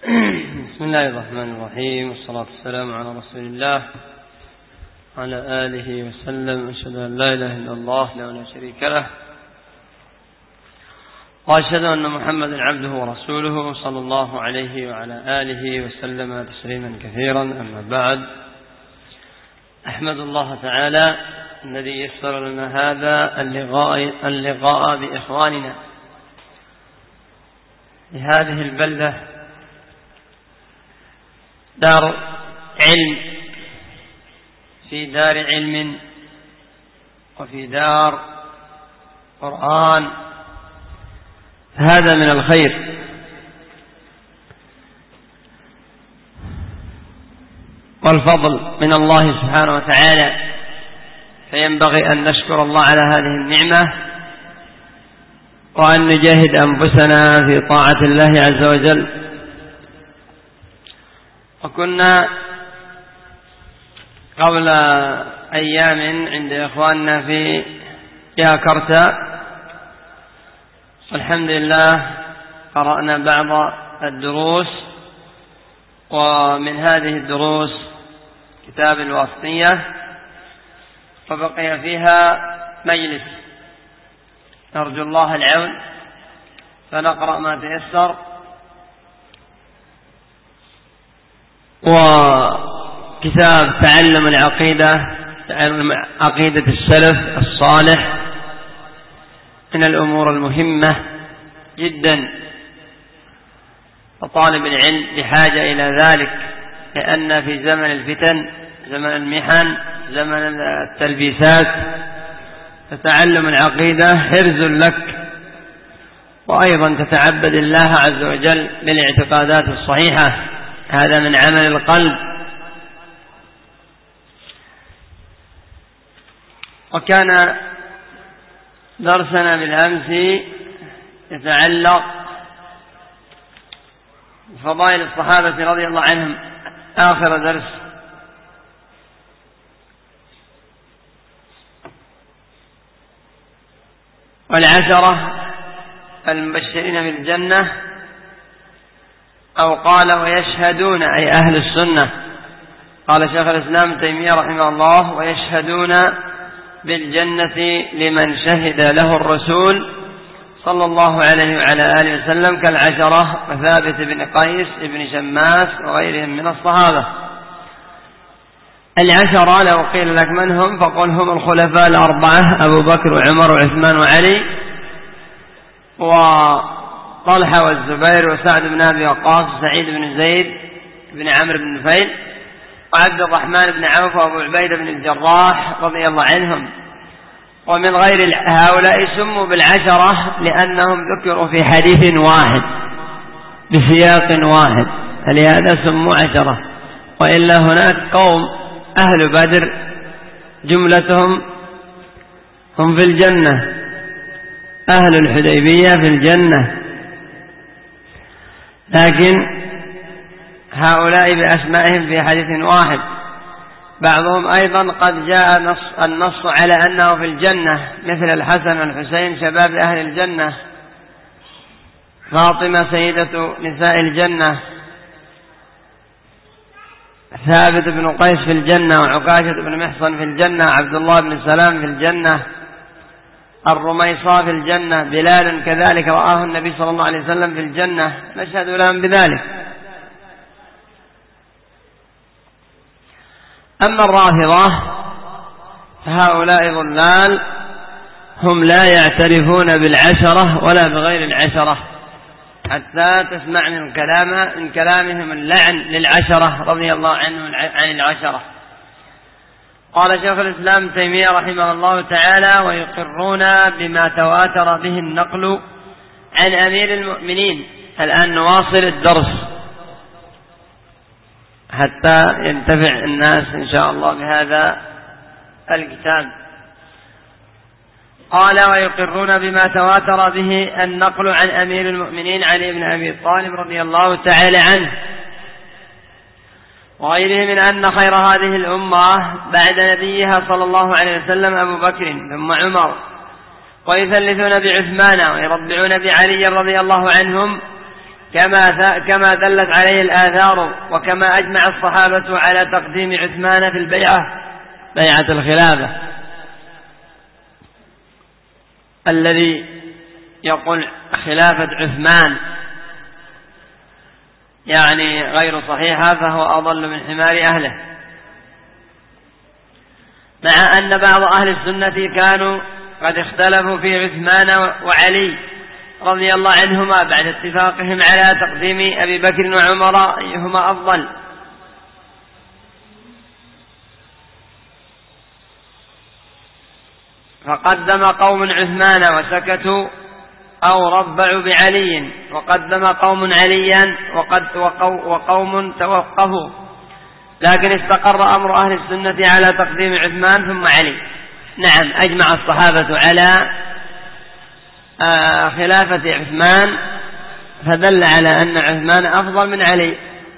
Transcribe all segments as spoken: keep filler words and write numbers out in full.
بسم الله الرحمن الرحيم، والصلاة والسلام على رسول الله وعلى آله وسلم. أشهد أن لا إله إلا الله لا شريك له، وأشهد أن محمدا عبده ورسوله صلى الله عليه وعلى آله وسلم تسليما كثيرا. أما بعد، أحمد الله تعالى الذي يسر لنا هذا اللقاء, اللقاء بإخواننا لهذه البلدة، دار علم، في دار علم وفي دار قرآن، هذا من الخير. والفضل من الله سبحانه وتعالى، فينبغي أن نشكر الله على هذه النعمة، وأن نجاهد أنفسنا في طاعة الله عز وجل. وكنا قبل أيام عند إخواننا في ياكرتا، والحمد لله قرأنا بعض الدروس، ومن هذه الدروس كتاب الواسطية، وبقي فيها مجلس، نرجو الله العون فنقرأ ما تيسر. وكتاب تعلم العقيدة، تعلم عقيدة السلف الصالح، من الأمور المهمة جدا، وطالب العلم بحاجة إلى ذلك، لأن في زمن الفتن، زمن المحن، زمن التلبيسات، فتعلم العقيدة حرز لك، وأيضا تتعبد الله عز وجل بالاعتقادات الصحيحة، هذا من عمل القلب. وكان درسنا بالأمس يتعلق بفضائل الصحابة رضي الله عنهم، آخر درس. والعشرة المبشرين بالجنة، أو قال ويشهدون، أي أهل السنة. قال شيخ الإسلام ابن تيمية رحمه الله: ويشهدون بالجنة لمن شهد له الرسول صلى الله عليه وعلى آله وسلم، كالعشرة وثابت بن قيس بن شماس وغيرهم من الصحابة. العشرة لو قيل لك من هم فقل هم الخلفاء الأربعة، أبو بكر وعمر وعثمان وعلي وطلحة والزبير وسعد بن أبي وقاص وسعيد بن زيد بن عمرو بن نفيل وعبد الرحمن بن عوف وأبو عبيدة بن الجراح رضي الله عنهم. ومن غير هؤلاء سموا بالعشرة لأنهم ذكروا في حديث واحد بسياق واحد، فلهذا سموا عشرة. وإلا هناك قوم أهل بدر جملتهم هم في الجنة، أهل الحديبية في الجنة، لكن هؤلاء بأسمائهم في حديث واحد. بعضهم أيضا قد جاء نص النص على أنه في الجنة، مثل الحسن والحسين شباب أهل الجنة، فاطمة سيدة نساء الجنة، ثابت بن قيس في الجنة، وعكاشة بن محصن في الجنة، عبد الله بن سلام في الجنة، الرميصاء في الجنة، بلال كذلك رآه النبي صلى الله عليه وسلم في الجنة، نشهد لهم بذلك. أما الرافضة فهؤلاء ضلال، هم لا يعترفون بالعشرة ولا بغير العشرة، حتى تسمع من كلام من كلامهم اللعن للعشرة رضي الله عنهم عن العشرة. قال شيخ الإسلام ابن تيمية رحمه الله تعالى: ويقرون بما تواتر به النقل عن أمير المؤمنين. الآن نواصل الدرس حتى ينتفع الناس إن شاء الله بهذا الكتاب. قال: ويقرون بما تواتر به النقل عن أمير المؤمنين علي بن أبي طالب رضي الله تعالى عنه وغيره، من أن خير هذه الأمة بعد نبيها صلى الله عليه وسلم أبو بكر ثم عمر، ويثلثون بعثمان ويربعون بعلي رضي الله عنهم، كما كما دلت عليه الآثار، وكما أجمع الصحابة على تقديم عثمان في البيعة، بيعة الخلافة. الذي يقول خلافة عثمان يعني غير صحيحة فهو أضل من حمار أهله، مع أن بعض أهل السنة كانوا قد اختلفوا في عثمان وعلي رضي الله عنهما بعد اتفاقهم على تقديم أبي بكر وعمر أيهما أفضل. فقدم قوم عثمان وسكتوا أو ربعوا بعلي، وقدم قوم عليا وقد وقوم توقفوا، لكن استقر أمر أهل السنة على تقديم عثمان ثم علي. نعم، أجمع الصحابة على خلافة عثمان، فدل على أن عثمان أفضل من علي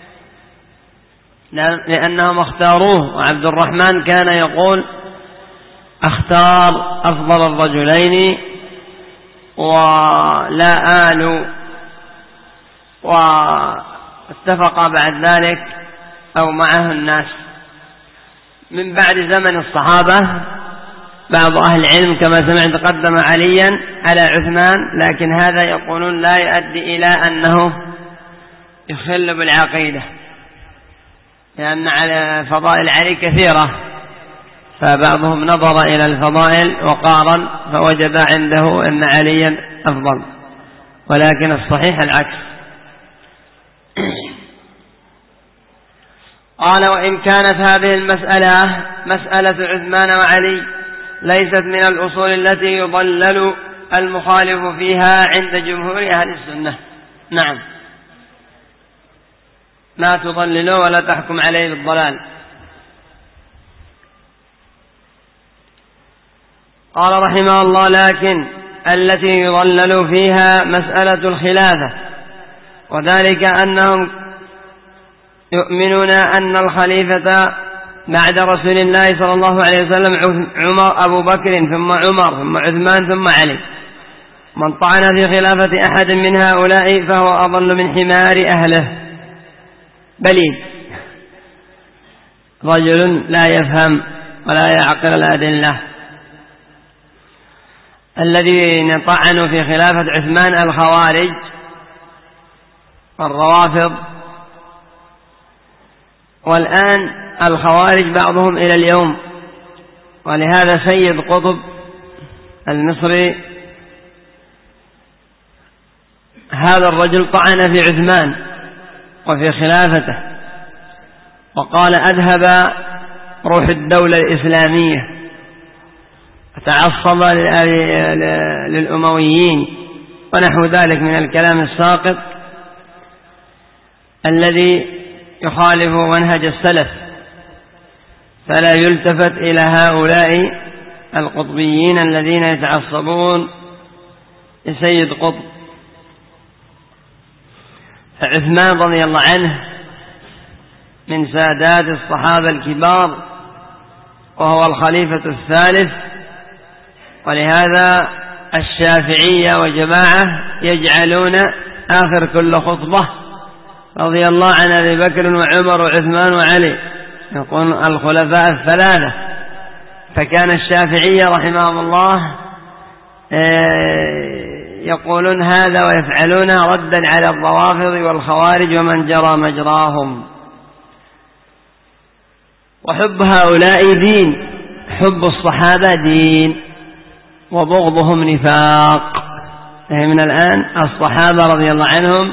لأنهم اختاروه. وعبد الرحمن كان يقول: اختار أفضل الرجلين ولا آل، واتفق بعد ذلك أو معه الناس. من بعد زمن الصحابة بعض أهل العلم كما سمعت قدم عليا على عثمان، لكن هذا يقولون لا يؤدي إلى أنه يخل بالعقيدة، لأن على فضائل علي كثيرة، فبعضهم نظر إلى الفضائل وقارن فوجد عنده أن عليا أفضل، ولكن الصحيح العكس. قال: وإن كانت هذه المسألة مسألة عثمان وعلي ليست من الأصول التي يضلل المخالف فيها عند جمهور أهل السنة. نعم، لا تضللوا ولا تحكم عليه بالضلال. قال رحمه الله: لكن التي يضلل فيها مسألة الخلافة، وذلك أنهم يؤمنون أن الخليفة بعد رسول الله صلى الله عليه وسلم عمر أبو بكر ثم عمر ثم عثمان ثم علي. من طعن في خلافة أحد من هؤلاء فهو أضل من حمار أهله. بليد، رجل لا يفهم ولا يعقل الأدلة. الذين طعنوا في خلافة عثمان الخوارج والروافض، والآن الخوارج بعضهم إلى اليوم. ولهذا سيد قطب المصري هذا الرجل طعن في عثمان وفي خلافته، وقال: أذهب روح الدولة الإسلامية، تعصب للأمويين ونحو ذلك من الكلام الساقط الذي يخالف منهج السلف، فلا يلتفت إلى هؤلاء القطبيين الذين يتعصبون لسيد قطب. فعثمان رضي الله عنه من سادات الصحابة الكبار، وهو الخليفة الثالث، ولهذا الشافعية وجماعة يجعلون آخر كل خطبة رضي الله عن أبي بكر وعمر وعثمان وعلي، يقول الخلفاء الثلاثة. فكان الشافعية رحمهم الله يقولون هذا ويفعلونه ردا على الروافض والخوارج ومن جرى مجراهم. وحب هؤلاء دين، حب الصحابة دين، وبغضهم نفاق. من الآن الصحابة رضي الله عنهم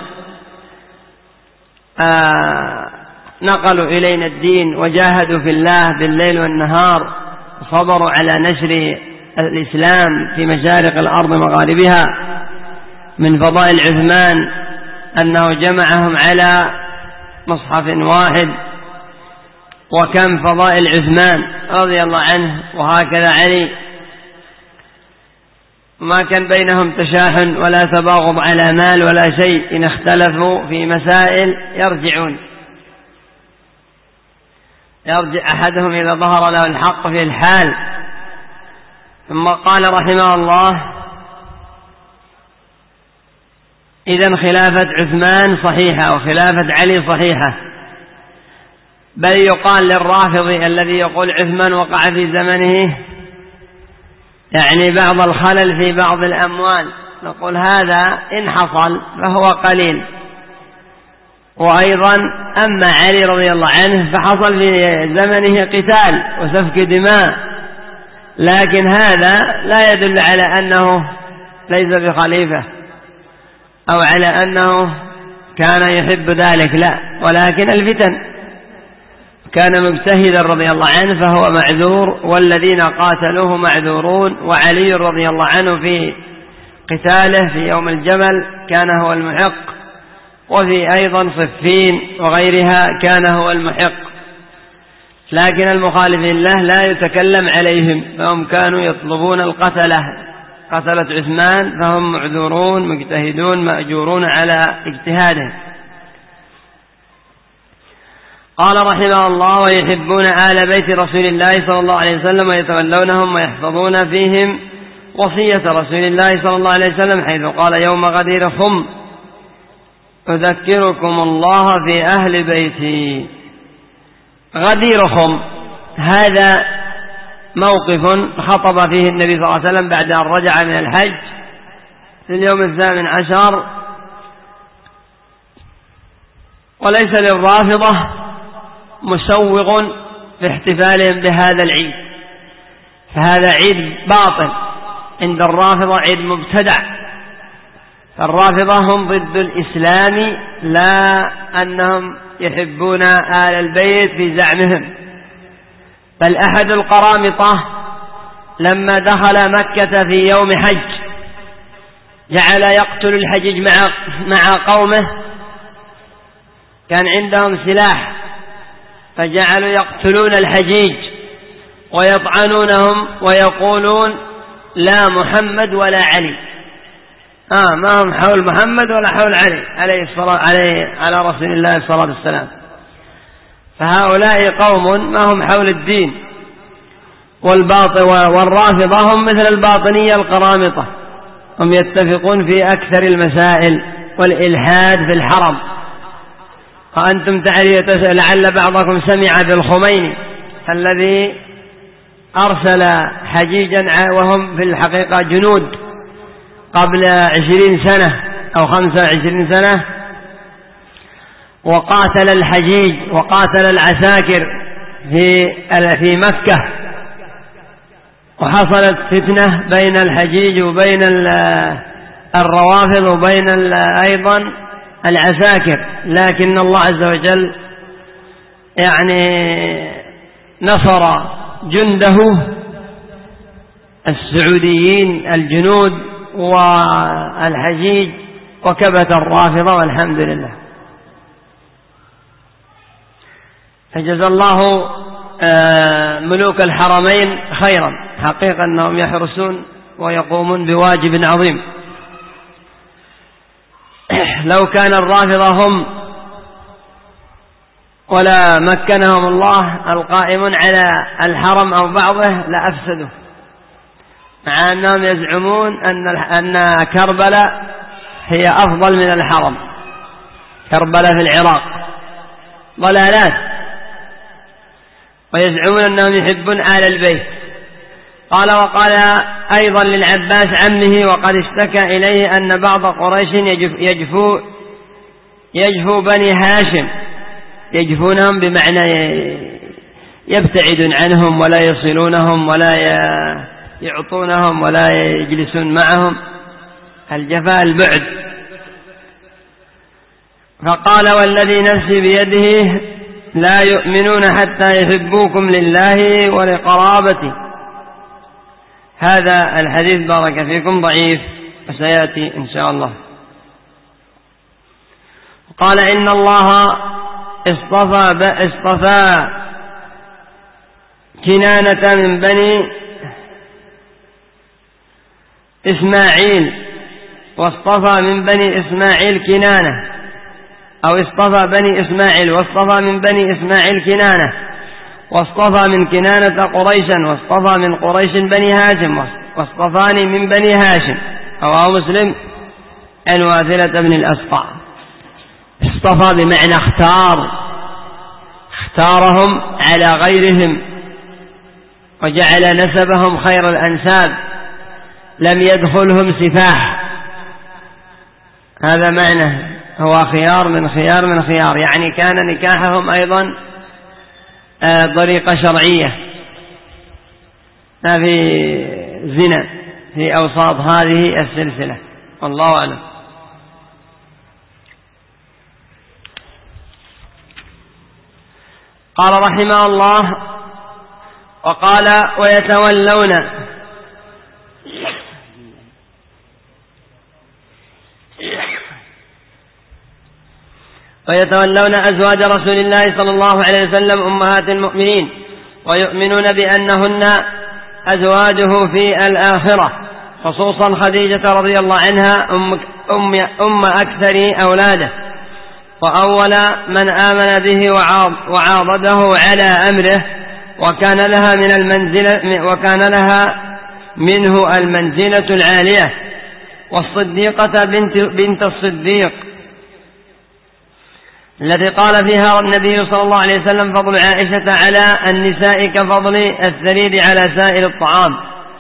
آه نقلوا إلينا الدين وجاهدوا في الله بالليل والنهار، وصبروا على نشر الإسلام في مشارق الأرض مغاربها. من فضائل عثمان أنه جمعهم على مصحف واحد. وكم فضائل عثمان رضي الله عنه، وهكذا علي، ما كان بينهم تشاحن ولا تباغض على مال ولا شيء. إن اختلفوا في مسائل يرجعون، يرجع أحدهم إذا ظهر له الحق في الحال. ثم قال رحمه الله: إذن خلافة عثمان صحيحة وخلافة علي صحيحة، بل يقال للرافضي الذي يقول عثمان وقع في زمنه يعني بعض الخلل في بعض الأموال، نقول هذا إن حصل فهو قليل. وأيضا أما علي رضي الله عنه فحصل في زمنه قتال وسفك دماء، لكن هذا لا يدل على أنه ليس بخليفة أو على أنه كان يحب ذلك، لا، ولكن الفتن كان مجتهدا رضي الله عنه فهو معذور، والذين قاتلوه معذورون، وعلي رضي الله عنه في قتاله في يوم الجمل كان هو المحق، وفي أيضا صفين وغيرها كان هو المحق، لكن المخالفين له لا يتكلم عليهم، فهم كانوا يطلبون القتلة، قتلة عثمان فهم معذورون مجتهدون مأجورون على اجتهادهم. قال رحمه الله: ويحبون آل بيت رسول الله صلى الله عليه وسلم ويتولونهم ويحفظون فيهم وصية رسول الله صلى الله عليه وسلم، حيث قال: يوم غدير خم أذكركم الله في أهل بيتي. غدير خم هذا موقف خطب فيه النبي صلى الله عليه وسلم بعد أن رجع من الحج في اليوم الثامن عشر، وليس للرافضة مسوغ في احتفالهم بهذا العيد، فهذا عيد باطل عند الرافضة، عيد مبتدع. فالرافضة هم ضد الإسلام، لا أنهم يحبون آل البيت في زعمهم، بل أحد القرامطة لما دخل مكة في يوم حج جعل يقتل الحجيج مع مع قومه، كان عندهم سلاح فجعلوا يقتلون الحجيج ويطعنونهم ويقولون لا محمد ولا علي، آه ما هم حول محمد ولا حول علي عليه الصلاة عليه على رسول الله صلى الله عليه وسلم. فهؤلاء قوم ما هم حول الدين، والباطل والرافضة هم مثل الباطنية القرامطة، هم يتفقون في أكثر المسائل والإلحاد في الحرم. وأنتم تعرفون لعل بعضكم سمع بالخميني الذي أرسل حجيجا وهم في الحقيقة جنود قبل عشرين سنة أو خمسة وعشرين سنة، وقاتل الحجيج وقاتل العساكر في في مكة، وحصلت فتنة بين الحجيج وبين الروافض وبين أيضا العساكر، لكن الله عز وجل يعني نصر جنده السعوديين الجنود والحجيج وكبت الرافضة والحمد لله. فجزى الله ملوك الحرمين خيرا، حقيقة أنهم يحرسون ويقومون بواجب عظيم. لو كان الرافضة هم ولا مكنهم الله القائمون على الحرم أو بعضه لأفسدوا، مع أنهم يزعمون أن أن كربلاء هي أفضل من الحرم، كربلاء في العراق ضلالات، ويزعمون أنهم يحبون آل البيت. قال: وقال أيضا للعباس عمه وقد اشتكى إليه أن بعض قريش يجفو يجفو بني هاشم، يجفونهم بمعنى يبتعدون عنهم ولا يصلونهم ولا يعطونهم ولا يجلسون معهم، الجفاء البعد. فقال: والذي نفسي بيده لا يؤمنون حتى يحبوكم لله ولقرابته. هذا الحديث بارك فيكم ضعيف وسيأتي إن شاء الله. قال: إن الله اصطفى اصطفى كنانة من بني إسماعيل، واصطفى من بني إسماعيل كنانة، أو اصطفى بني إسماعيل واصطفى من بني إسماعيل كنانة، واصطفى من كنانة قريشا، واصطفى من قريش بني هاشم، واصطفاني من بني هاشم. رواه مسلم عن واثلة بن الأسقع. اصطفى بمعنى اختار، اختارهم على غيرهم وجعل نسبهم خير الأنساب، لم يدخلهم سفاح. هذا معنى، هو خيار من خيار من خيار، يعني كان نكاحهم أيضا طريقة شرعية، ما في زنا في أوساط هذه السلسلة، والله أعلم. قال رحمه الله: وقال: ويتولون ويتولون أزواج رسول الله صلى الله عليه وسلم أمهات المؤمنين، ويؤمنون بأنهن أزواجه في الآخرة، خصوصا خديجة رضي الله عنها أم, أم, أم أكثر أولاده، وأول من آمن به وعاضده على أمره، وكان لها من المنزلة وكان لها منه المنزلة العالية، والصديقة بنت, بنت الصديق التي قال فيها النبي صلى الله عليه وسلم: فضل عائشة على النساء كفضل الثريد على سائر الطعام.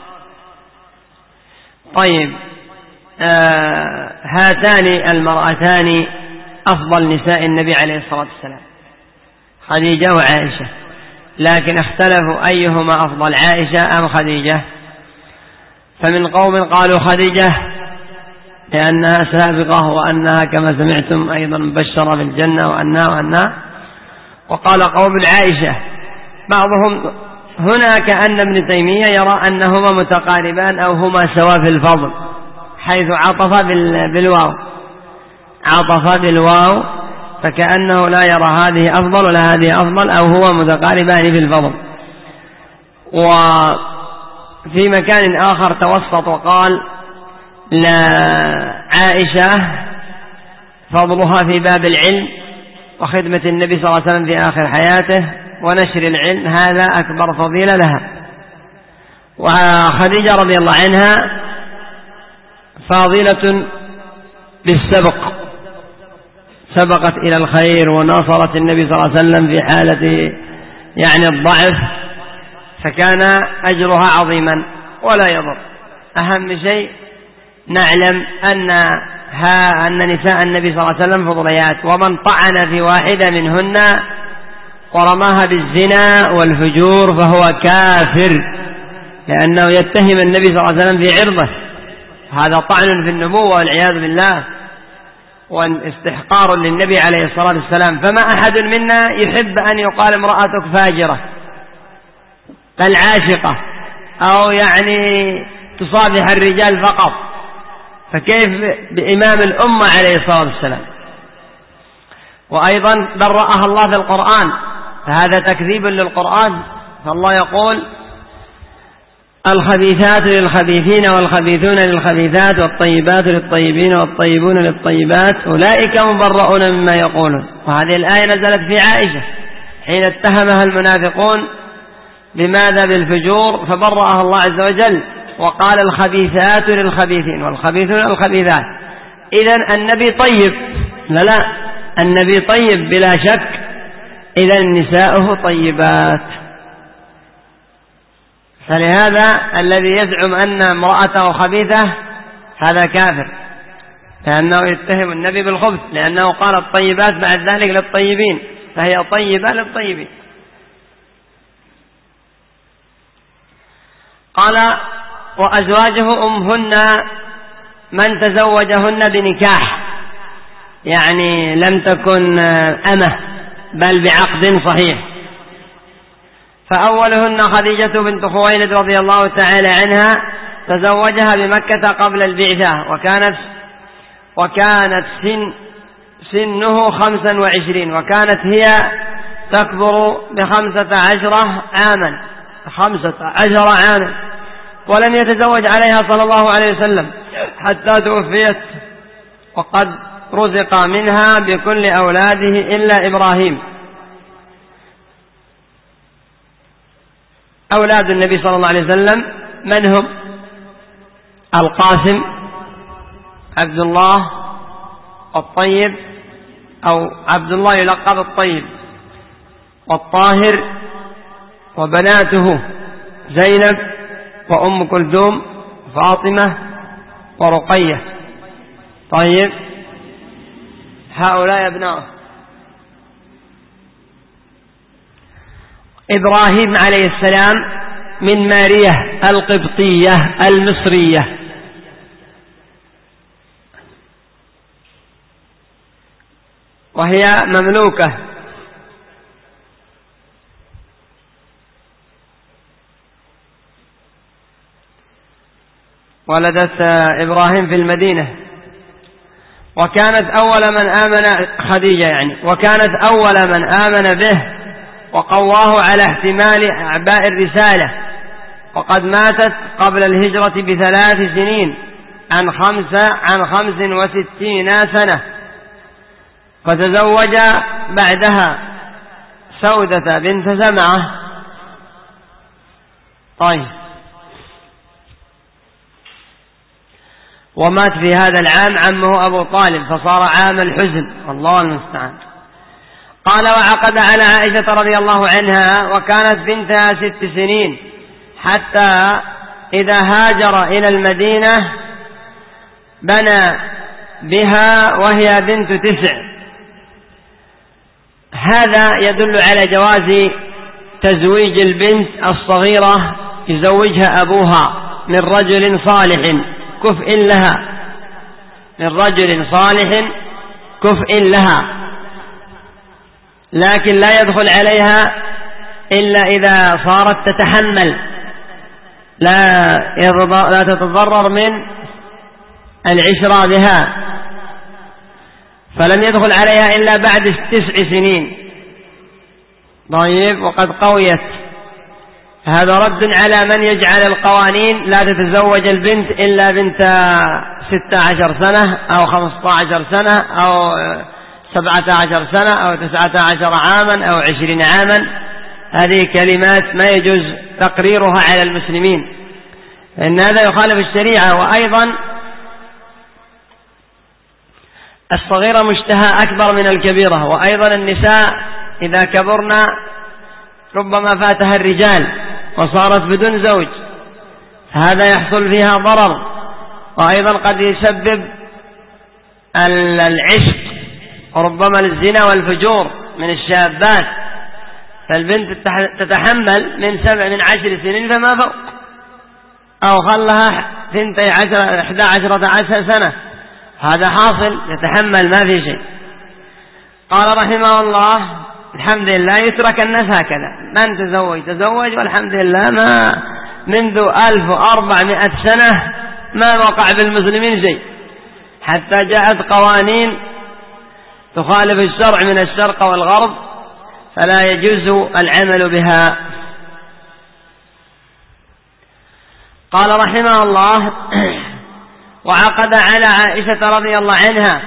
طيب، آه هاتان المرأتان أفضل نساء النبي عليه الصلاة والسلام، خديجة وعائشة، لكن اختلفوا أيهما أفضل، عائشة أم خديجة؟ فمن قوم قالوا خديجة لأنها سابقة، وأنها كما سمعتم أيضا مبشرة بالجنة، وأنها وأنها وقال قوم عائشة. بعضهم هنا كأن ابن تيمية يرى أنهما متقاربان أو هما سواء في الفضل، حيث عطف بالواو عطف بالواو فكأنه لا يرى هذه أفضل ولا هذه أفضل، أو هو متقاربان في الفضل. وفي مكان آخر توسط وقال: لا، عائشة فضلها في باب العلم وخدمة النبي صلى الله عليه وسلم في آخر حياته ونشر العلم، هذا أكبر فضيلة لها. وخديجة رضي الله عنها فاضلة بالسبق، سبقت إلى الخير وناصرت النبي صلى الله عليه وسلم في حالة يعني الضعف، فكان أجرها عظيما ولا يضر. أهم شيء نعلم أن ها أن نساء النبي صلى الله عليه وسلم فضليات، ومن طعن في واحدة منهن ورماها بالزنا والفجور فهو كافر، لأنه يتهم النبي صلى الله عليه وسلم في عرضه، هذا طعن في النبوة والعياذ بالله، واستحقار للنبي عليه الصلاة والسلام. فما أحد منا يحب أن يقال امرأتك فاجرة بل عاشقة، أو يعني تصافح الرجال فقط، فكيف بإمام الأمة عليه الصلاة والسلام؟ وأيضا برأها الله في القرآن، فهذا تكذيب للقرآن. فالله يقول: الخبيثات للخبيثين والخبيثون للخبيثات والطيبات للطيبين والطيبون للطيبات أولئك مبرؤون مما يقولون. وهذه الآية نزلت في عائشة حين اتهمها المنافقون بماذا؟ بالفجور، فبرأها الله عز وجل وقال: الخبيثات للخبيثين والخبيثون للخبيثات. إذن النبي طيب، لا لا النبي طيب بلا شك، إذن نساؤه طيبات. فلهذا الذي يزعم أن امرأته خبيثة هذا كافر، لأنه يتهم النبي بالخبث، لأنه قال الطيبات بعد ذلك للطيبين، فهي طيبة للطيبين. قال: وأزواجه أمهن من تزوجهن بنكاح، يعني لم تكن أمة بل بعقد صحيح. فأولهن خديجة بنت خويلد رضي الله تعالى عنها، تزوجها بمكة قبل البعثة، وكانت وكانت سن سنه خمسا وعشرين، وكانت هي تكبر بخمسة عشر عاما خمسة عشر عاما ولم يتزوج عليها صلى الله عليه وسلم حتى توفيت، وقد رزق منها بكل أولاده إلا إبراهيم. أولاد النبي صلى الله عليه وسلم من هم؟ القاسم عبد الله الطيب أو عبد الله يلقب الطيب، والطاهر، وبناته زينب وأم كلثوم فاطمة ورقية. طيب هؤلاء أبناؤه. إبراهيم عليه السلام من مارية القبطية المصرية، وهي مملوكة ولدت إبراهيم في المدينة، وكانت أول من آمن خديجة يعني وكانت أول من آمن به وقواه على احتمال أعباء الرسالة، وقد ماتت قبل الهجرة بثلاث سنين عن خمسة عن خمس وستين سنة، فتزوج بعدها سودة بنت زمعة. طيب ومات في هذا العام عمه أبو طالب، فصار عام الحزن، الله المستعان. قال وعقد على عائشة رضي الله عنها وكانت بنتها ست سنين، حتى إذا هاجر إلى المدينة بنى بها وهي بنت تسع. هذا يدل على جواز تزويج البنت الصغيرة يزوجها أبوها من رجل صالح كفء لها من رجل صالح كفء لها، لكن لا يدخل عليها إلا إذا صارت تتحمل، لا لا تتضرر من العشرة بها، فلم يدخل عليها إلا بعد تسع سنين. طيب وقد قويت. هذا رد على من يجعل القوانين لا تتزوج البنت إلا بنت ستة عشر سنة أو خمسة عشر سنة أو سبعة عشر سنة أو تسعة عشر عاما أو عشرين عاما. هذه كلمات ما يجوز تقريرها على المسلمين، إن هذا يخالف الشريعة. وأيضا الصغيرة مشتهى أكبر من الكبيرة، وأيضا النساء إذا كبرنا ربما فاتها الرجال وصارت بدون زوج، هذا يحصل فيها ضرر، وأيضا قد يسبب العشق وربما الزنا والفجور من الشابات. فالبنت تتحمل من سبع من عشر سنين فما فوق، أو خلها ثنتي عشر إحدى عشرة عشر سنة، هذا حاصل يتحمل ما في شيء. قال رحمه الله الحمد لله يترك الناس هكذا، من تزوج تزوج، والحمد لله ما منذ ألف وأربعمائة سنة ما وقع بالمسلمين شيء، حتى جاءت قوانين تخالف الشرع من الشرق والغرب فلا يجوز العمل بها. قال رحمه الله وعقد على عائشة رضي الله عنها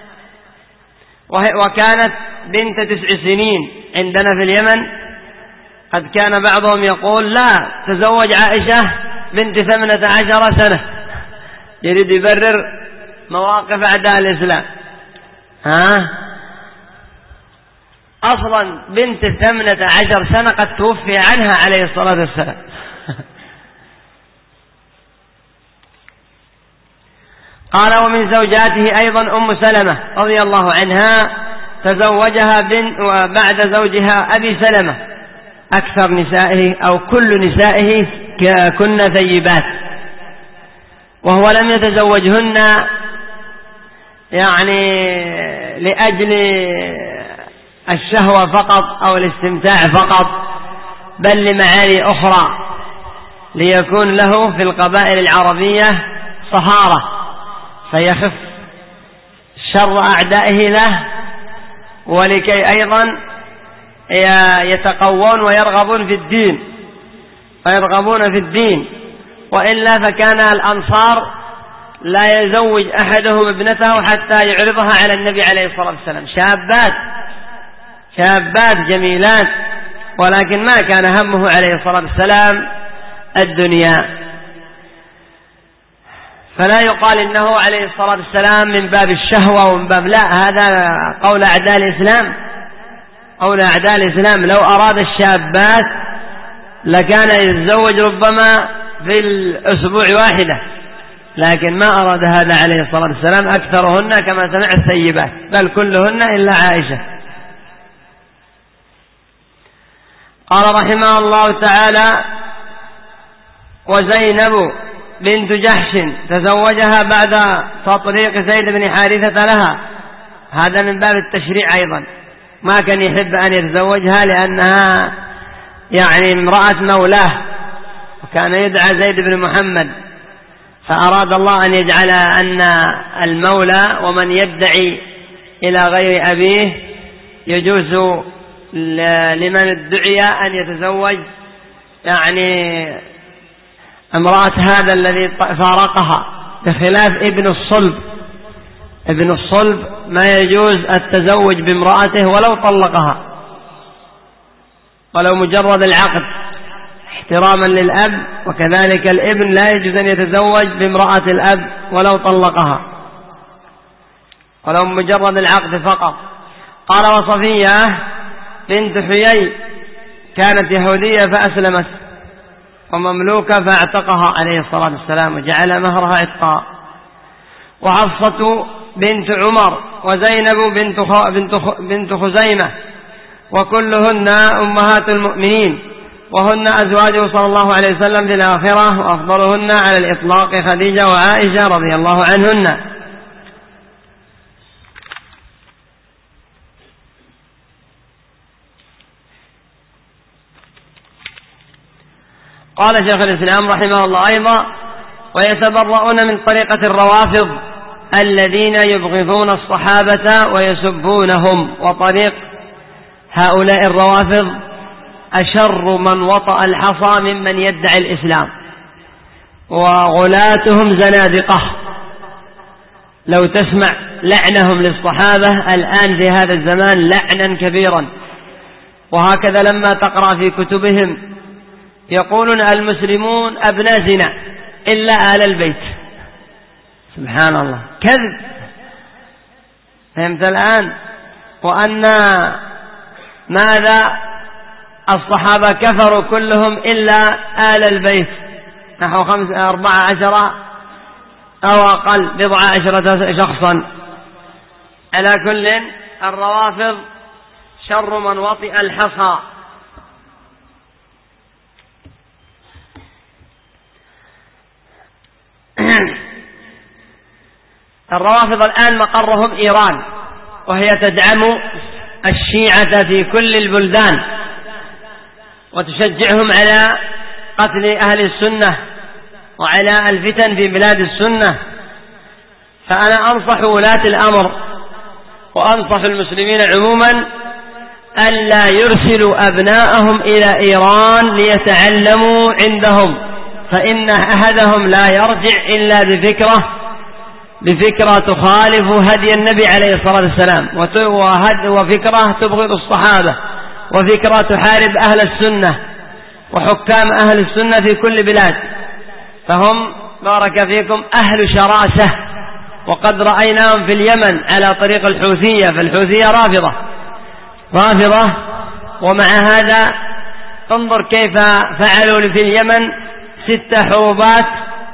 وكانت بنت تسع سنين عندنا في اليمن. قد كان بعضهم يقول لا تزوج عائشة بنت ثمانية عشر سنة، يريد يبرر مواقف أعداء الإسلام. ها أصلا بنت ثمانية عشر سنة قد توفي عنها عليه الصلاة والسلام. قال ومن زوجاته أيضا أم سلمة رضي الله عنها، تزوجها بنت وبعد زوجها أبي سلمة أكثر نسائه أو كل نسائه كن ثيبات، وهو لم يتزوجهن يعني لأجل الشهوة فقط أو الاستمتاع فقط، بل لمعاني أخرى، ليكون له في القبائل العربية صهارة فيخف شر أعدائه له، ولكي أيضا يتقوون ويرغبون في الدين ويرغبون في الدين. وإلا فكان الأنصار لا يزوج أحدهم ابنته حتى يعرضها على النبي عليه الصلاة والسلام، شابات شابات جميلات، ولكن ما كان همه عليه الصلاة والسلام الدنيا. فلا يقال إنه عليه الصلاة والسلام من باب الشهوة ومن باب لا، هذا قول أعداء الإسلام. قول أعداء الإسلام لو أراد الشابات لكان يتزوج ربما في الأسبوع واحدة، لكن ما أراد هذا عليه الصلاة والسلام، أكثرهن كما سمع الثيبات، بل كلهن إلا عائشة. قال رحمه الله تعالى: وزينب بنت جحش تزوجها بعد تطليق زيد بن حارثة لها، هذا من باب التشريع أيضا، ما كان يحب أن يتزوجها لأنها يعني امرأة مولاه، وكان يدعى زيد بن محمد، فأراد الله أن يجعل أن المولى ومن يدعي إلى غير أبيه يجوز لمن ادعي أن يتزوج يعني امرأة هذا الذي فارقها، بخلاف ابن الصلب. ابن الصلب ما يجوز التزوج بامرأته ولو طلقها، ولو مجرد العقد احتراما للأب، وكذلك الابن لا يجوز أن يتزوج بامرأة الأب ولو طلقها، ولو مجرد العقد فقط. قال: وصفية بنت حيي كانت يهودية فأسلمت، ومملوكة فاعتقها عليه الصلاة والسلام وجعل مهرها عتقا. وحفصة بنت عمر وزينب بنت بنت خزيمة، وكلهن أمهات المؤمنين، وهن أزواجه صلى الله عليه وسلم في الآخرة، وأفضلهن على الإطلاق خديجة وعائشة رضي الله عنهن. قال شيخ الإسلام رحمه الله أيضا: ويتبرؤون من طريقة الروافض الذين يبغضون الصحابة ويسبونهم. وطريق هؤلاء الروافض أشر من وطأ الحصى ممن يدعي الإسلام، وغلاتهم زنادقة. لو تسمع لعنهم للصحابة الآن في هذا الزمان لعنا كبيرا، وهكذا لما تقرأ في كتبهم يقولون المسلمون أبناء زنا إلا آل البيت. سبحان الله، كذب. فهمت الآن؟ وأن ماذا؟ الصحابة كفروا كلهم إلا آل البيت، نحو خمس أربعة عشر أو أقل، بضع عشرة شخصا. على كل، الروافض شر من وطئ الحصى. الروافض الآن مقرهم إيران، وهي تدعم الشيعة في كل البلدان وتشجعهم على قتل أهل السنة وعلى الفتن في بلاد السنة. فأنا أنصح ولاة الأمر وأنصح المسلمين عموما ألا يرسلوا أبناءهم إلى إيران ليتعلموا عندهم، فإن أحدهم لا يرجع إلا بفكرة بفكرة تخالف هدي النبي عليه الصلاة والسلام، وفكرة تبغض الصحابة، وفكرة تحارب أهل السنة وحكام أهل السنة في كل بلاد. فهم بارك فيكم أهل شراسة، وقد رأيناهم في اليمن على طريق الحوثية، فالحوثية رافضة رافضة ومع هذا انظر كيف فعلوا في اليمن ست حروبات،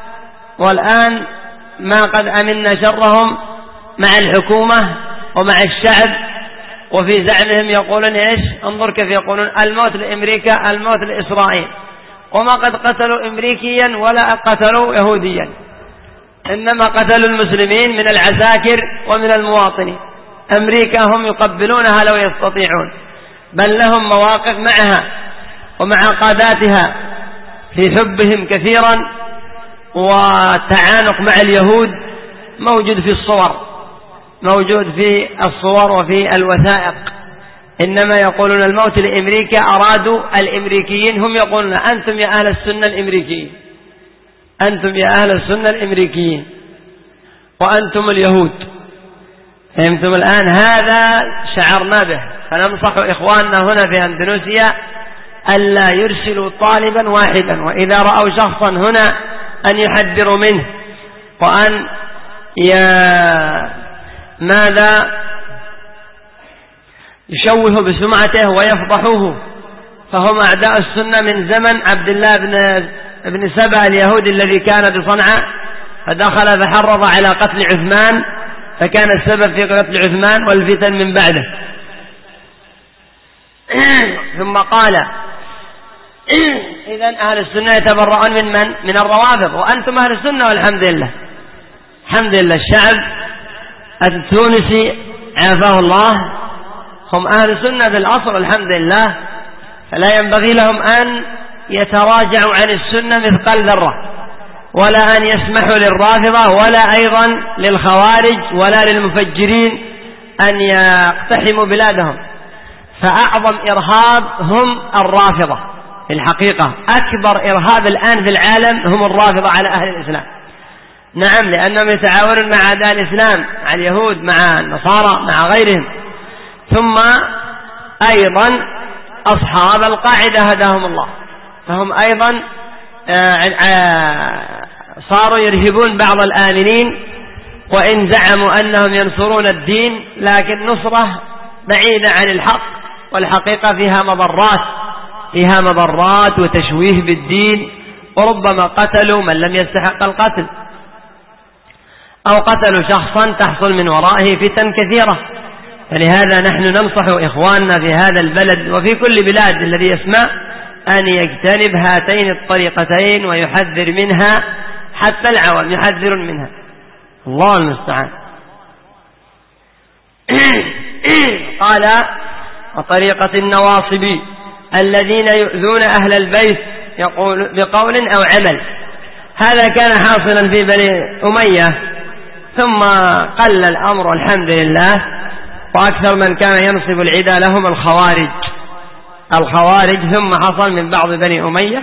والآن ما قد أمنا شرهم مع الحكومة ومع الشعب. وفي زعمهم يقولون إيش؟ انظر كيف يقولون الموت لأمريكا، الموت لإسرائيل، وما قد قتلوا أمريكيا ولا قتلوا يهوديا، إنما قتلوا المسلمين من العساكر ومن المواطنين. أمريكا هم يقبلونها لو يستطيعون، بل لهم مواقف معها ومع قاداتها في حبهم كثيرا، وتعانق مع اليهود موجود في الصور موجود في الصور وفي الوثائق. إنما يقولون الموت لأمريكا، أرادوا الأمريكيين، هم يقولون أنتم يا أهل السنة الأمريكيين، أنتم يا أهل السنة الأمريكيين وأنتم اليهود. فهمتم الآن؟ هذا شعرنا به. فننصح إخواننا هنا في أندونيسيا ألا يرسلوا طالبا واحدا، وإذا رأوا شخصا هنا أن يحذروا منه وأن ماذا يشوه بسمعته ويفضحوه، فهم أعداء السنة من زمن عبد الله بن ابن سبأ اليهودي الذي كان بصنعاء، فدخل فحرض على قتل عثمان، فكان السبب في قتل عثمان والفتن من بعده. ثم قال إذن أهل السنة يتبرؤون من من؟ من الروافض، وأنتم أهل السنة والحمد لله. الحمد لله الشعب التونسي عافاه الله هم أهل السنة بالأصل الحمد لله، فلا ينبغي لهم أن يتراجعوا عن السنة مثقال ذرة، ولا أن يسمحوا للرافضة ولا أيضا للخوارج ولا للمفجرين أن يقتحموا بلادهم. فأعظم إرهاب هم الرافضة، في الحقيقة أكبر إرهاب الآن في العالم هم الرافضة على أهل الإسلام. نعم، لأنهم يتعاونون مع أعداء الإسلام، مع اليهود، مع النصارى، مع غيرهم. ثم أيضا أصحاب القاعدة هداهم الله، فهم أيضا صاروا يرهبون بعض الآمنين، وإن زعموا أنهم ينصرون الدين لكن نصرة بعيدة عن الحق، والحقيقة فيها مضرات فيها مضرات وتشويه بالدين، وربما قتلوا من لم يستحق القتل، أو قتلوا شخصا تحصل من ورائه فتن كثيرة. فلهذا نحن ننصح إخواننا في هذا البلد وفي كل بلاد الذي يسمع أن يجتنب هاتين الطريقتين ويحذر منها، حتى العوام يحذرون منها، الله المستعان. قال وطريقة النواصب الذين يؤذون أهل البيت يقول بقول أو عمل. هذا كان حاصلا في بني أمية، ثم قل الأمر الحمد لله، وأكثر من كان ينصب العدا لهم الخوارج الخوارج ثم حصل من بعض بني أمية،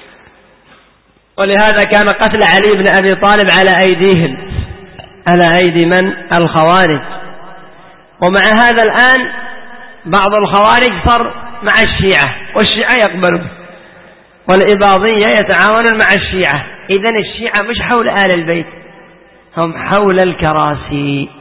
ولهذا كان قتل علي بن أبي طالب على أيديهم، على أيدي من؟ الخوارج. ومع هذا الآن بعض الخوارج صار مع الشيعة، والشيعة يقبلون، والإباضية يتعاونون مع الشيعة. إذن الشيعة مش حول آل البيت، هم حول الكراسي.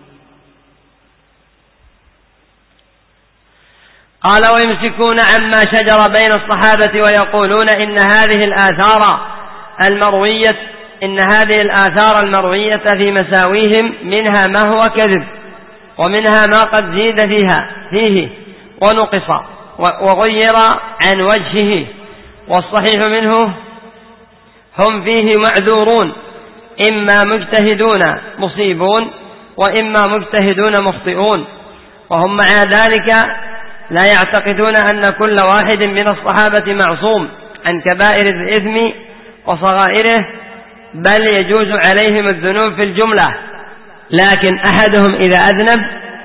قال ويمسكون عما شجر بين الصحابة ويقولون إن هذه الآثار المروية إن هذه الآثار المروية في مساويهم منها ما هو كذب، ومنها ما قد زيد فيها فيه ونقص وغير عن وجهه، والصحيح منه هم فيه معذورون، إما مجتهدون مصيبون وإما مجتهدون مخطئون. وهم مع ذلك لا يعتقدون أن كل واحد من الصحابة معصوم عن كبائر الإثم وصغائره، بل يجوز عليهم الذنوب في الجملة، لكن أحدهم إذا أذنب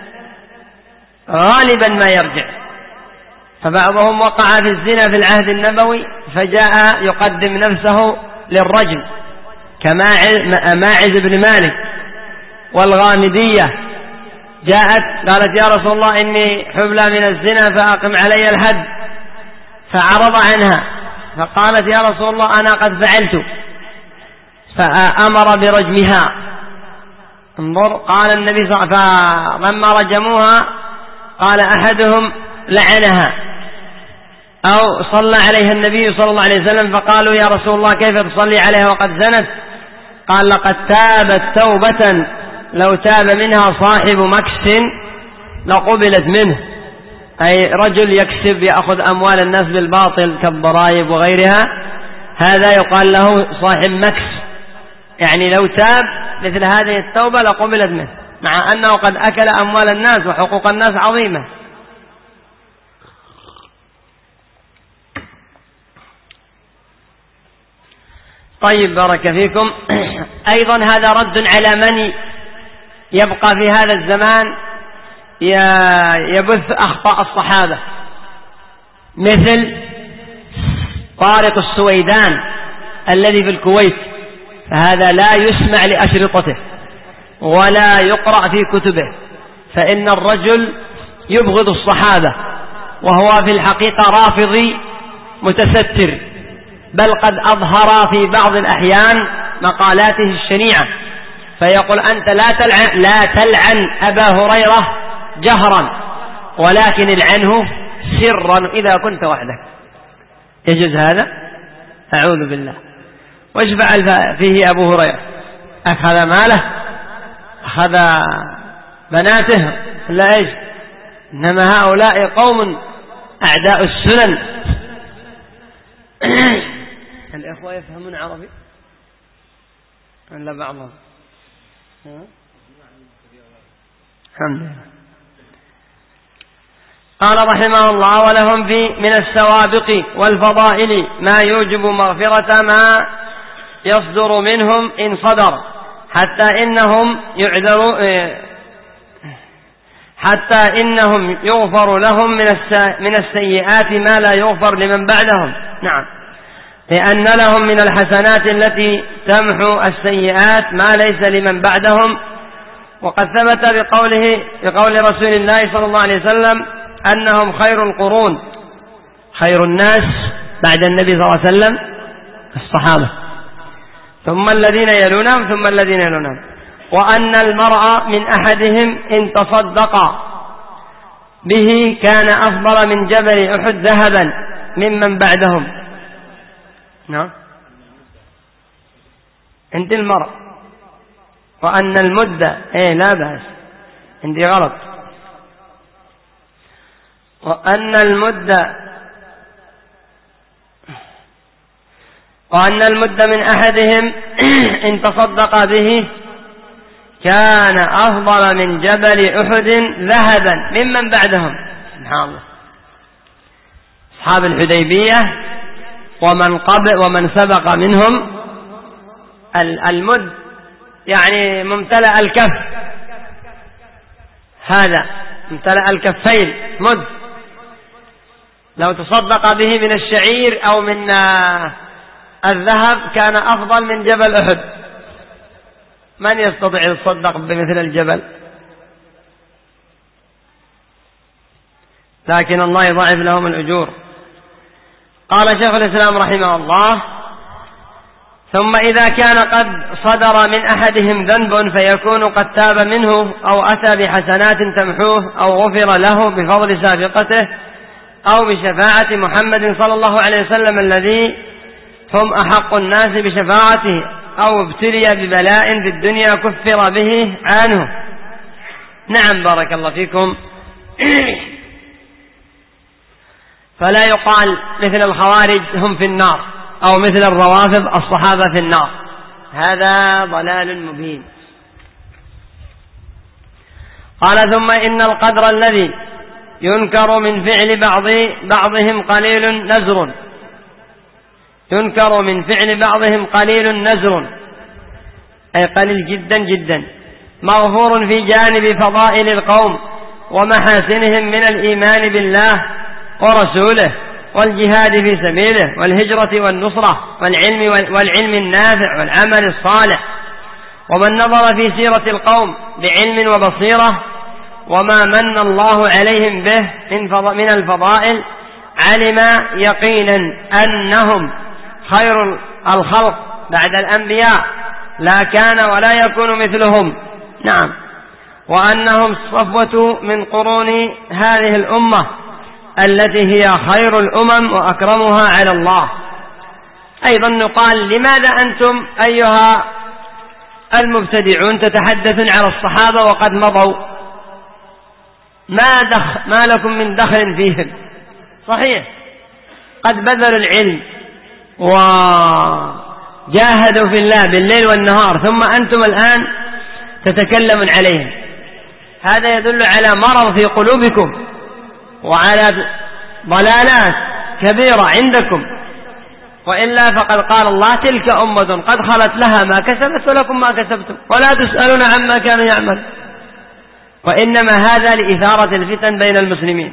غالبا ما يرجع. فبعضهم وقع في الزنا في العهد النبوي فجاء يقدم نفسه للرجم كماعز بن مالك. والغامدية جاءت قالت يا رسول الله إني حبلى من الزنا فأقم علي الحد، فعرض عنها فقالت يا رسول الله أنا قد فعلت، فأمر برجمها. انظر، قال النبي صلى الله عليه وسلم فلما رجموها قال أحدهم لعنها، أو صلى عليها النبي صلى الله عليه وسلم فقالوا يا رسول الله كيف تصلي عليها وقد زنت؟ قال لقد تابت توبة لو تاب منها صاحب مكس لقبلت منه، أي رجل يكسب يأخذ أموال الناس بالباطل كالضرائب وغيرها، هذا يقال له صاحب مكس، يعني لو تاب مثل هذه التوبة لقبلت منه، مع أنه قد أكل أموال الناس وحقوق الناس عظيمة. طيب بارك فيكم. أيضا هذا رد على من يبقى في هذا الزمان يبث أخطاء الصحابة، مثل طارق السويدان الذي في الكويت، فهذا لا يسمع لأشرطته ولا يقرأ في كتبه، فإن الرجل يبغض الصحابة وهو في الحقيقة رافضي متستر، بل قد أظهر في بعض الأحيان مقالاته الشنيعة، فيقول أنت لا تلعن, لا تلعن أبا هريرة جهرا ولكن العنه سرا إذا كنت وحدك. يجوز هذا؟ أعوذ بالله. وإيش فعل فيه أبو هريرة؟ أخذ ماله، أخذ بناته، لا إيش؟ إنما هؤلاء قوم أعداء السنن. الإخوة يفهمون عربي ولا بعضهم؟ الحمد لله. قال رحمه الله: ولهم في من السوابق والفضائل ما يوجب مغفرة ما يصدر منهم إن صدر، حتى إنهم يعذروا حتى إنهم يغفر لهم من السيئات ما لا يغفر لمن بعدهم. نعم، لأن لهم من الحسنات التي تمحو السيئات ما ليس لمن بعدهم. وقد ثبت بقوله بقول رسول الله صلى الله عليه وسلم أنهم خير القرون، خير الناس بعد النبي صلى الله عليه وسلم الصحابة، ثم الذين يلونهم ثم الذين يلونهم. وأن المرء من أحدهم إن تصدق به كان أفضل من جبل أحد ذهبا ممن بعدهم. نعم، عند المرء. وأن المدة إيه لا بأس، عندي غلط. وأن المدة وأن المدة من أحدهم إن تصدق به كان أفضل من جبل أحد ذهبا ممن بعدهم. سبحان الله. أصحاب الحديبية ومن قبل ومن سبق منهم، المد يعني ممتلأ الكف، هذا ممتلأ الكفين مد، لو تصدق به من الشعير أو من الذهب كان أفضل من جبل أحد. من يستطيع يتصدق بمثل الجبل؟ لكن الله يضاعف لهم الأجور. قال شيخ الإسلام رحمه الله: ثم إذا كان قد صدر من أحدهم ذنب فيكون قد تاب منه أو أتى بحسنات تمحوه أو غفر له بفضل سابقته أو بشفاعة محمد صلى الله عليه وسلم الذي هم أحق الناس بشفاعته، أو ابتلي ببلاء في الدنيا كفر به عنه. نعم، بارك الله فيكم. فلا يقال مثل الخوارج هم في النار، أو مثل الروافض الصحابة في النار، هذا ضلال مبين. قال: ثم إن القدر الذي ينكر من فعل بعض بعضهم قليل نزر ينكر من فعل بعضهم قليل نزر أي قليل جدا جدا، مغفور في جانب فضائل القوم ومحاسنهم من الإيمان بالله ورسوله والجهاد في سبيله والهجرة والنصرة والعلم والعلم النافع والعمل الصالح. ومن نظر في سيرة القوم بعلم وبصيرة وما من الله عليهم به من الفضائل علم يقينا أنهم خير الخلق بعد الأنبياء، لا كان ولا يكون مثلهم. نعم، وأنهم الصفوة من قرون هذه الأمة التي هي خير الأمم وأكرمها على الله. أيضا نقال: لماذا أنتم أيها المبتدعون تتحدثون على الصحابة وقد مضوا؟ ما, دخ ما لكم من دخل فيهم؟ صحيح، قد بذلوا العلم وجاهدوا في الله بالليل والنهار، ثم أنتم الآن تتكلمون عليهم. هذا يدل على مرض في قلوبكم وعلى ضلالات كبيرة عندكم. وإلا فقد قال الله: تلك أمة قد خلت لها ما كسبت ولكم ما كسبتم ولا تسألون عما كانوا يعمل. وإنما هذا لإثارة الفتن بين المسلمين.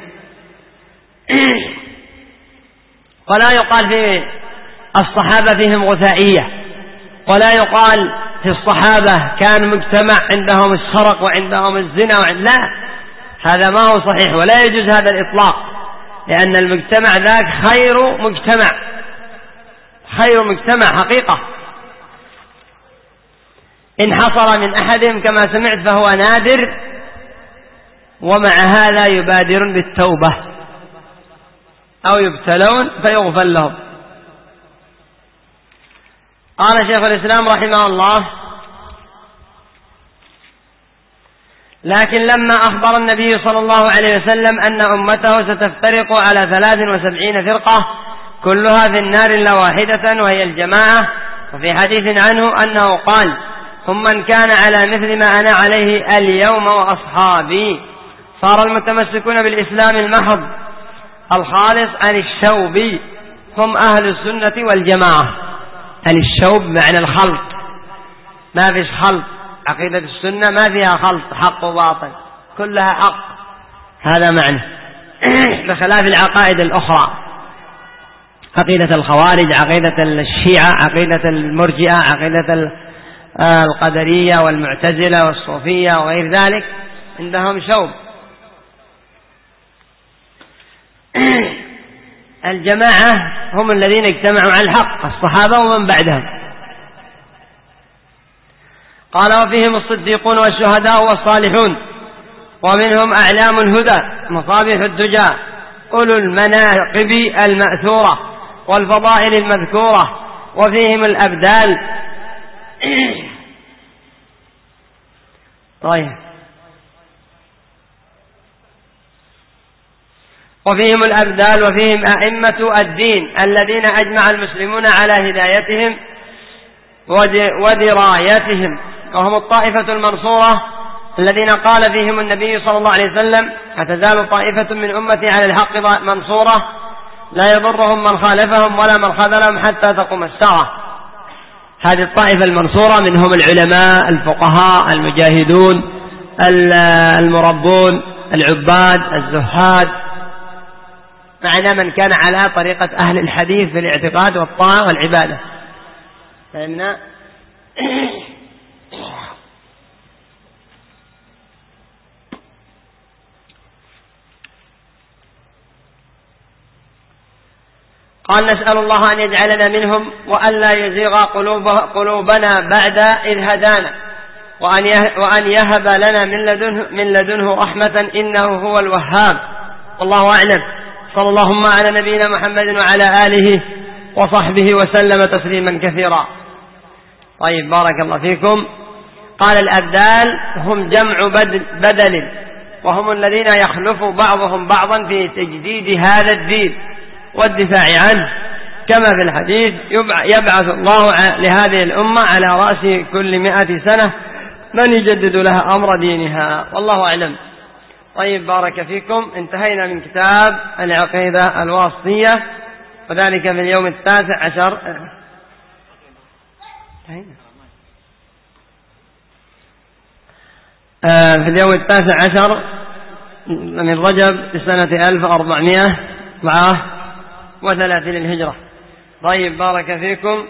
ولا يقال في الصحابة فيهم غثائية، ولا يقال في الصحابة كان مجتمع عندهم السرق وعندهم الزنا وعند... لا، هذا ما هو صحيح، ولا يجوز هذا الإطلاق، لأن المجتمع ذاك خير مجتمع، خير مجتمع حقيقة. إن حصل من أحدهم كما سمعت فهو نادر، ومع هذا يبادرون بالتوبة أو يبتلون فيغفر لهم. قال شيخ الإسلام رحمه الله: لكن لما أخبر النبي صلى الله عليه وسلم أن أمته ستفترق على ثلاث وسبعين فرقة كلها في النار إلا واحدة وهي الجماعة، وفي حديث عنه أنه قال: هم من كان على مثل ما أنا عليه اليوم وأصحابي. صار المتمسكون بالإسلام المحض الخالص عن الشوب هم أهل السنة والجماعة. عن الشوب معنى الخلط، ما فيش خلط. عقيدة السنة ما فيها خلط حق وباطل، كلها حق، هذا معنى بخلاف العقائد الأخرى، عقيدة الخوارج، عقيدة الشيعة، عقيدة المرجئة، عقيدة القدرية والمعتزلة والصوفية وغير ذلك، عندهم شوب. الجماعة هم الذين اجتمعوا على الحق، الصحابة ومن بعدهم. قال: وفيهم الصديقون والشهداء والصالحون، ومنهم أعلام الهدى مصابيح الدجى أولو المناقب المأثورة والفضائل المذكورة، وفيهم الأبدال. طيب. وفيهم الأبدال وفيهم أئمة الدين الذين أجمع المسلمون على هدايتهم ودرايتهم، وهم الطائفة المنصورة الذين قال فيهم النبي صلى الله عليه وسلم: هتزال طائفة من أمتي على الحق منصورة لا يضرهم من خالفهم ولا من خذلهم حتى تقوم الساعة. هذه الطائفة المنصورة منهم العلماء، الفقهاء، المجاهدون، المربون، العباد، الزهاد، معنى من كان على طريقة أهل الحديث في الاعتقاد والطاعة والعبادة. فإن قال: نسأل الله أن يجعلنا منهم وأن لا يزيغ قلوبنا بعد إذ هدانا، وأن يهب لنا من لدنه, من لدنه رحمة إنه هو الوهاب. والله أعلم. صلى اللهم على نبينا محمد وعلى آله وصحبه وسلم تسليما كثيرا. طيب، بارك الله فيكم. قال: الأبدال هم جمع بدل، وهم الذين يخلف بعضهم بعضا في تجديد هذا الدين والدفاع عنه، كما في الحديث: يبعث الله لهذه الأمة على رأس كل مئة سنة من يجدد لها أمر دينها. والله أعلم. طيب، بارك فيكم. انتهينا من كتاب العقيدة الواسطية، وذلك في اليوم التاسع عشر في اليوم التاسع عشر من رجب لسنة ألف وأربعمائة وثلاثين الهجرة. طيب، بارك فيكم.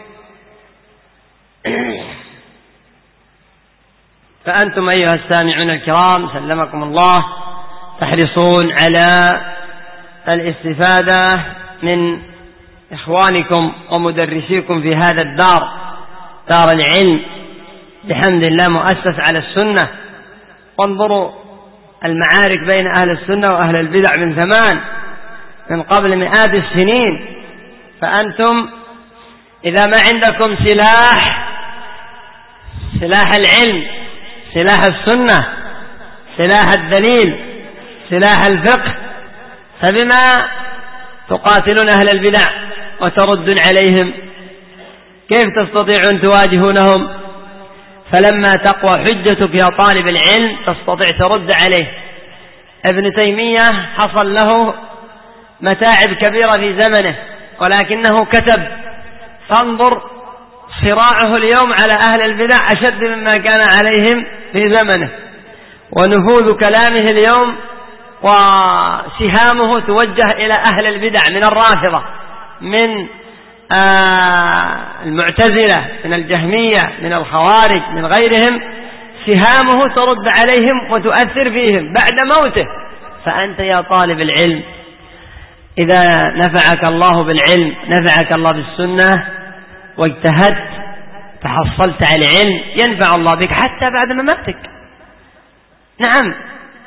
فأنتم أيها السامعون الكرام سلمكم الله تحرصون على الاستفادة من إخوانكم ومدرسيكم في هذا الدار، دار العلم بحمد الله مؤسس على السنة. وانظروا المعارك بين أهل السنة وأهل البدع من زمان، من قبل مئات السنين. فأنتم إذا ما عندكم سلاح سلاح العلم، سلاح السنة، سلاح الدليل، سلاح الفقه، فبما تقاتلون أهل البدع وتردون عليهم؟ كيف تستطيعون تواجهونهم؟ فلما تقوى حجتك يا طالب العلم تستطيع ترد عليه. ابن تيمية حصل له متاعب كبيرة في زمنه، ولكنه كتب. فانظر صراعه اليوم على أهل البدع أشد مما كان عليهم في زمنه، ونفوذ كلامه اليوم وسهامه توجه إلى أهل البدع من الرافضة، من آه المعتزلة، من الجهمية، من الخوارج، من غيرهم. سهامه ترد عليهم وتؤثر فيهم بعد موته. فأنت يا طالب العلم إذا نفعك الله بالعلم نفعك الله بالسنة واجتهدت تحصلت على علم ينفع الله بك حتى بعد مماتك. نعم،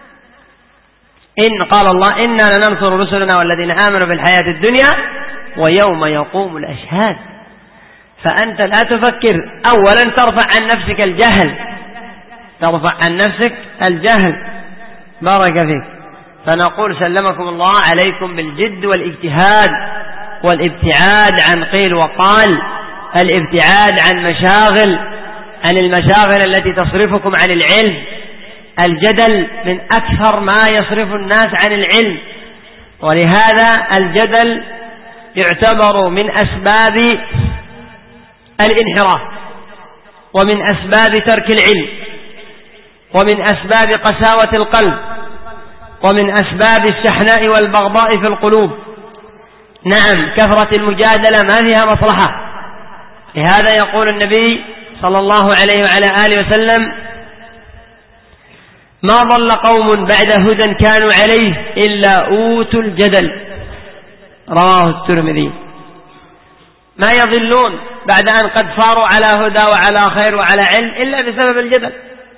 إن قال الله إنا لننصر رسلنا والذين آمنوا في الحياة الدنيا ويوم يقوم الأشهاد. فأنت لا تفكر أولا ترفع عن نفسك الجهل، ترفع عن نفسك الجهل، بارك فيك. فنقول سلمكم الله عليكم بالجد والاجتهاد والابتعاد عن قيل وقال، الابتعاد عن مشاغل، عن المشاغل التي تصرفكم عن العلم. الجدل من أكثر ما يصرف الناس عن العلم، ولهذا الجدل يعتبر من أسباب الانحراف ومن أسباب ترك العلم ومن أسباب قساوة القلب ومن أسباب الشحناء والبغضاء في القلوب. نعم، كثرة المجادلة ما فيها مصلحة. لهذا يقول النبي صلى الله عليه وعلى آله وسلم: ما ضل قوم بعد هدى كانوا عليه إلا أوتوا الجدل، رواه الترمذي. ما يضلون بعد أن قد صاروا على هدى وعلى خير وعلى علم إلا بسبب الجدل.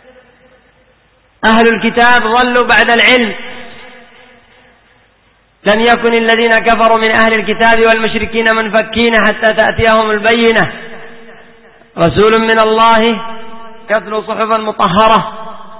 أهل الكتاب ضلوا بعد العلم، لم يكن الذين كفروا من أهل الكتاب والمشركين منفكين حتى تأتيهم البينة، رسول من الله يتلو صحفا مطهرة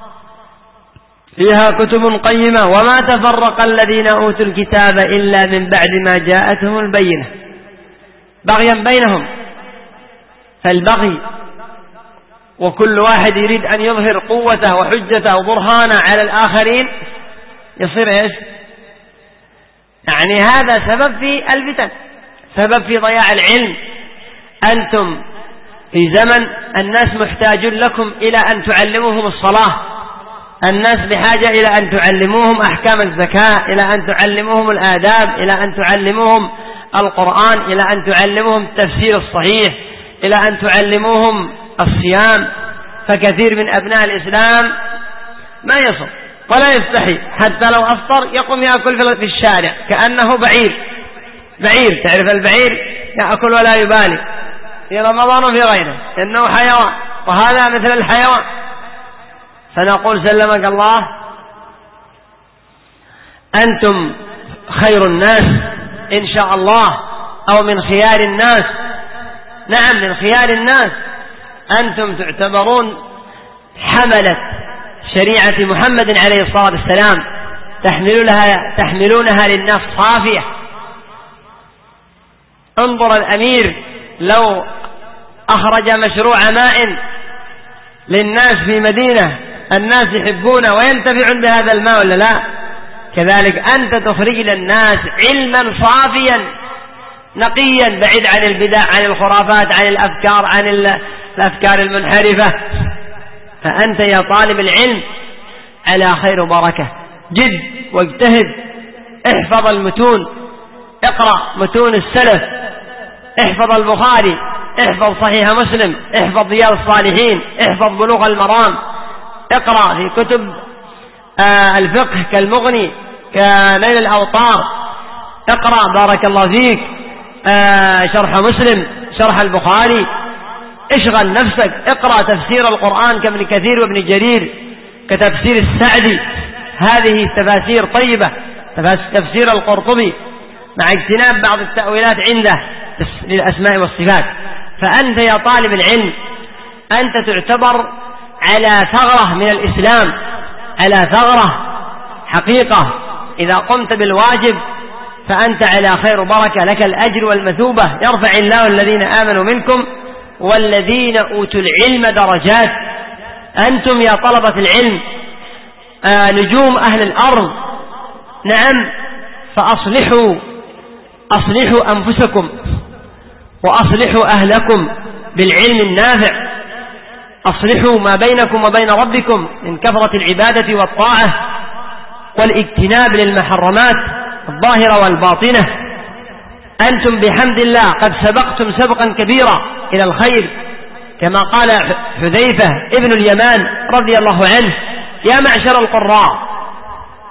فيها كتب قيمة وما تفرق الذين أوتوا الكتاب إلا من بعد ما جاءتهم البينة، بغيا بينهم. فالبغي وكل واحد يريد أن يظهر قوته وحجته وبرهانه على الآخرين يصير إيش؟ يعني هذا سبب في الفتن، سبب في ضياع العلم. أنتم في زمن الناس محتاجون لكم إلى أن تعلموهم الصلاة، الناس بحاجة إلى أن تعلموهم أحكام الزكاة، إلى أن تعلموهم الآداب، إلى أن تعلموهم القرآن، إلى أن تعلموهم التفسير الصحيح، إلى أن تعلموهم الصيام. فكثير من أبناء الإسلام ما يصوم ولا يستحي، حتى لو أفطر يقوم يأكل في الشارع كأنه بعير. بعير، تعرف البعير يأكل ولا يبالي في رمضان وفي غيره، إنه حيوان، وهذا مثل الحيوان. فنقول سلمك الله أنتم خير الناس إن شاء الله، أو من خيار الناس. نعم، من خيار الناس. أنتم تعتبرون حملة شريعة محمد عليه الصلاة والسلام، تحملونها, تحملونها للناس صافية. انظر الأمير لو أخرج مشروع ماء للناس في مدينة الناس يحبونه وينتفعون بهذا الماء ولا لا؟ كذلك أنت تخرج للناس علما صافيا نقيا بعيد عن البدع، عن الخرافات، عن الأفكار، عن الأفكار المنحرفة. فأنت يا طالب العلم على خير وبركة، جد واجتهد، احفظ المتون، اقرأ متون السلف، احفظ البخاري، احفظ صحيح مسلم، احفظ رياض الصالحين، احفظ بلوغ المرام، اقرأ في كتب آه الفقه كالمغني، كنيل الأوطار، اقرأ بارك الله فيك آه شرح مسلم، شرح البخاري، اشغل نفسك، اقرأ تفسير القرآن كابن كثير وابن جرير، كتفسير السعدي، هذه تفاسير طيبة، تفسير القرطبي، مع اجتناب بعض التأويلات عنده للأسماء والصفات. فأنت يا طالب العلم أنت تعتبر على ثغرة من الإسلام، على ثغرة حقيقة. إذا قمت بالواجب فأنت على خير وبركة، لك الأجر والمثوبة، يرفع الله الذين آمنوا منكم والذين أوتوا العلم درجات. أنتم يا طلبة العلم آه نجوم أهل الأرض. نعم، فأصلحوا أصلحوا أنفسكم وأصلحوا أهلكم بالعلم النافع، أصلحوا ما بينكم وبين ربكم من كثرة العبادة والطاعة والاجتناب للمحرمات الظاهرة والباطنة. أنتم بحمد الله قد سبقتم سبقا كبيرا إلى الخير، كما قال حذيفة ابن اليمان رضي الله عنه: يا معشر القراء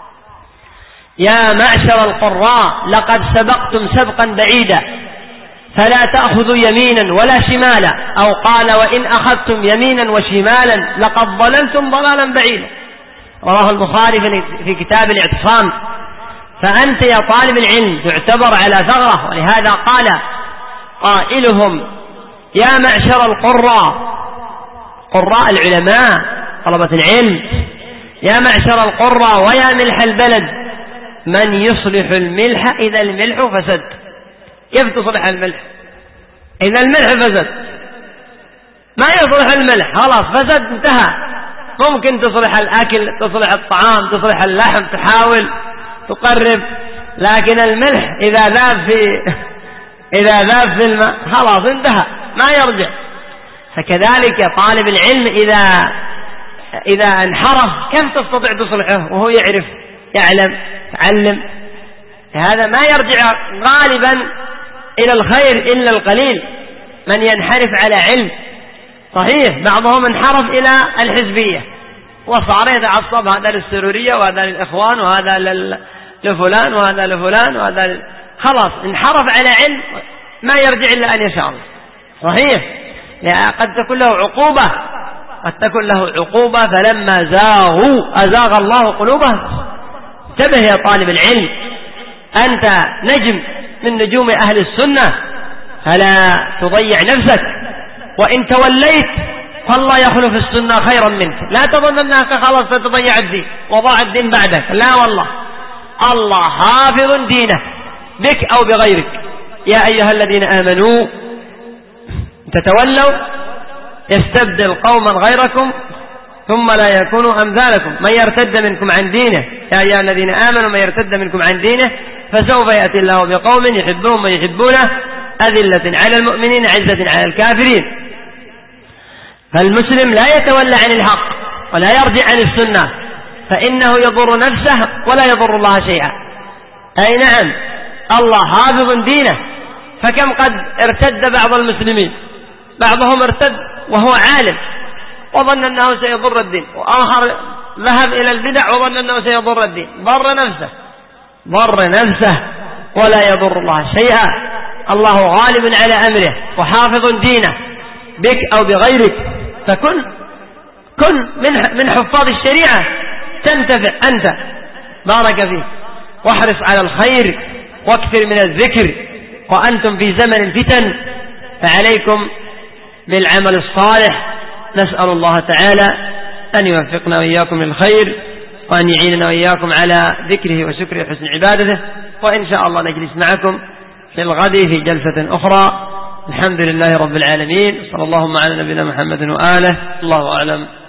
يا معشر القراء لقد سبقتم سبقا بعيدا، فلا تأخذوا يمينا ولا شمالا، أو قال وإن أخذتم يمينا وشمالا لقد ضللتم ضلالا بعيدا، رواه البخاري في كتاب الاعتصام. فأنت يا طالب العلم تعتبر على ثغرة، ولهذا قال قائلهم يا معشر القراء، قراء العلماء طلبة العلم، يا معشر القراء ويا ملح البلد، من يصلح الملح إذا الملح فسد. كيف تصلح الملح إذا الملح فسد؟ ما يصلح الملح، خلاص فسد انتهى. ممكن تصلح الأكل، تصلح الطعام، تصلح اللحم، تحاول تقرب، لكن الملح إذا ذاب في إذا ذاب في الماء خلاص انتهى، ما يرجع. فكذلك طالب العلم إذا إذا انحرف كيف تستطيع تصلحه وهو يعرف يعلم تعلم؟ هذا ما يرجع غالبا إلى الخير إلا القليل من ينحرف على علم. صحيح بعضهم انحرف إلى الحزبية وصار يتعصب، هذا للسرورية وهذا للإخوان وهذا لفلان وهذا لفلان وهذا ل... خلاص انحرف على علم ما يرجع إلا أن يشاء الله. صحيح قد تكون له عقوبة، قد تكون له عقوبة فلما زاغوا أزاغ الله قلوبهم. انتبه يا طالب العلم، أنت نجم من نجوم أهل السنة فلا تضيع نفسك، وإن توليت فالله يخلف السنة خيرا منك. لا تظن أنك خلاص ستضيع الدين وضاع الدين بعدك، لا والله، الله حافظ دينه بك أو بغيرك. يا أيها الذين آمنوا تتولوا يستبدل قوما غيركم ثم لا يكونوا أمثالكم من يرتد منكم عن دينه. يا أيها الذين آمنوا من يرتد منكم عن دينه فسوف يأتي الله بقوم يحبهم ويحبونه أذلة على المؤمنين عزة على الكافرين. فالمسلم لا يتولى عن الحق ولا يرجع عن السنة، فإنه يضر نفسه ولا يضر الله شيئا. أي نعم الله حافظ دينه، فكم قد ارتد بعض المسلمين، بعضهم ارتد وهو عالم وظن أنه سيضر الدين، وآخر ذهب إلى البدع وظن أنه سيضر الدين، ضر نفسه ضر نفسه ولا يضر الله شيئا. الله غالب على أمره وحافظ دينه بك أو بغيرك. فكن كن من من حفاظ الشريعة تنتفع أنت، بارك فيك، واحرص على الخير واكثر من الذكر. وأنتم في زمن الفتن فعليكم بالعمل الصالح. نسأل الله تعالى أن يوفقنا وإياكم للخير، وأن يعيننا وإياكم على ذكره وشكره وحسن عبادته. وإن شاء الله نجلس معكم في الغد في جلسة أخرى. الحمد لله رب العالمين، صلى الله على نبينا محمد وآله. الله أعلم.